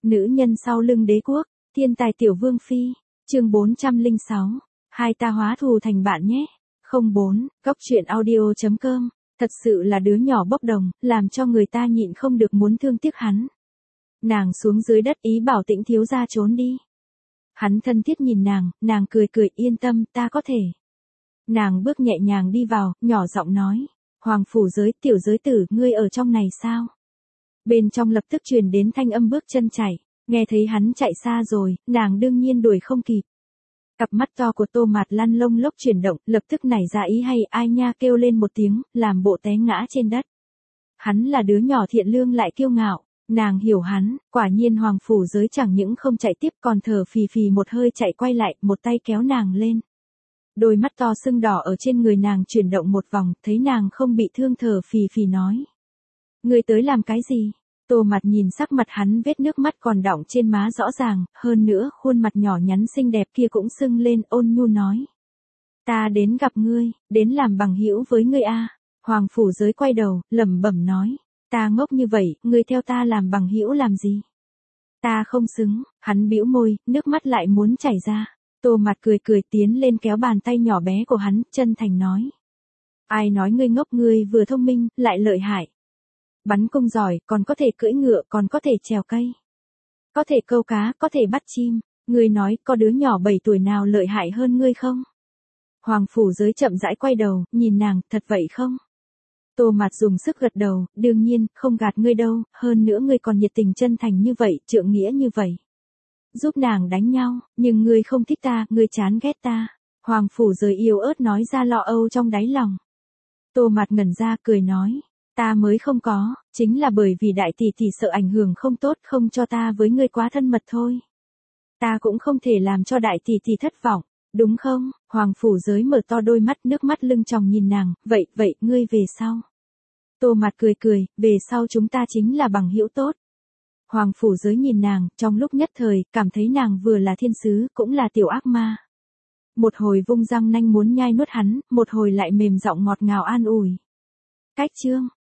Nữ nhân sau lưng đế quốc, thiên tài tiểu vương phi, chương 406, hai ta hóa thù thành bạn nhé. 04, Cóc truyện audio.com, thật sự là đứa nhỏ bốc đồng, làm cho người ta nhịn không được muốn thương tiếc hắn. Nàng xuống dưới đất ý bảo Tĩnh thiếu gia trốn đi. Hắn thân thiết nhìn nàng cười cười yên tâm ta có thể. Nàng bước nhẹ nhàng đi vào, nhỏ giọng nói, Hoàng phủ giới tiểu giới tử, ngươi ở trong này sao? Bên trong lập tức truyền đến thanh âm bước chân chạy, nghe thấy hắn chạy xa rồi, nàng đương nhiên đuổi không kịp. Cặp mắt to của Tô Mạt Lan lông lốc chuyển động, lập tức nảy ra ý hay ai nha kêu lên một tiếng, làm bộ té ngã trên đất. Hắn là đứa nhỏ thiện lương lại kiêu ngạo, nàng hiểu hắn, quả nhiên Hoàng phủ giới chẳng những không chạy tiếp còn thở phì phì một hơi chạy quay lại, một tay kéo nàng lên. Đôi mắt to sưng đỏ ở trên người nàng chuyển động một vòng, thấy nàng không bị thương thở phì phì nói. Ngươi tới làm cái gì? Tô Mạt nhìn sắc mặt hắn vết nước mắt còn đọng trên má rõ ràng, hơn nữa khuôn mặt nhỏ nhắn xinh đẹp kia cũng sưng lên, ôn nhu nói. Ta đến gặp ngươi, đến làm bằng hữu với ngươi a. Hoàng phủ giới quay đầu, lẩm bẩm nói. Ta ngốc như vậy, ngươi theo ta làm bằng hữu làm gì? Ta không xứng, hắn bĩu môi, nước mắt lại muốn chảy ra. Tô Mạt cười cười tiến lên kéo bàn tay nhỏ bé của hắn, chân thành nói. Ai nói ngươi ngốc, ngươi vừa thông minh, lại lợi hại. Bắn cung giỏi, còn có thể cưỡi ngựa, còn có thể trèo cây. Có thể câu cá, có thể bắt chim. Ngươi nói, có đứa nhỏ 7 tuổi nào lợi hại hơn ngươi không? Hoàng phủ giới chậm rãi quay đầu, nhìn nàng, thật vậy không? Tô Mạt dùng sức gật đầu, đương nhiên, không gạt ngươi đâu, hơn nữa ngươi còn nhiệt tình chân thành như vậy, trượng nghĩa như vậy. Giúp nàng đánh nhau, nhưng ngươi không thích ta, ngươi chán ghét ta. Hoàng phủ giới yếu ớt nói ra lo âu trong đáy lòng. Tô Mạt ngẩn ra cười nói. Ta mới không có, chính là bởi vì đại tỷ tỷ sợ ảnh hưởng không tốt không cho ta với ngươi quá thân mật thôi. Ta cũng không thể làm cho đại tỷ tỷ thất vọng, đúng không? Hoàng phủ giới mở to đôi mắt nước mắt lưng tròng nhìn nàng, vậy, ngươi về sau. Tô Mạt cười cười, về sau chúng ta chính là bằng hữu tốt. Hoàng phủ giới nhìn nàng, trong lúc nhất thời, cảm thấy nàng vừa là thiên sứ, cũng là tiểu ác ma. Một hồi vung răng nanh muốn nhai nuốt hắn, một hồi lại mềm giọng ngọt ngào an ủi. Cách chương.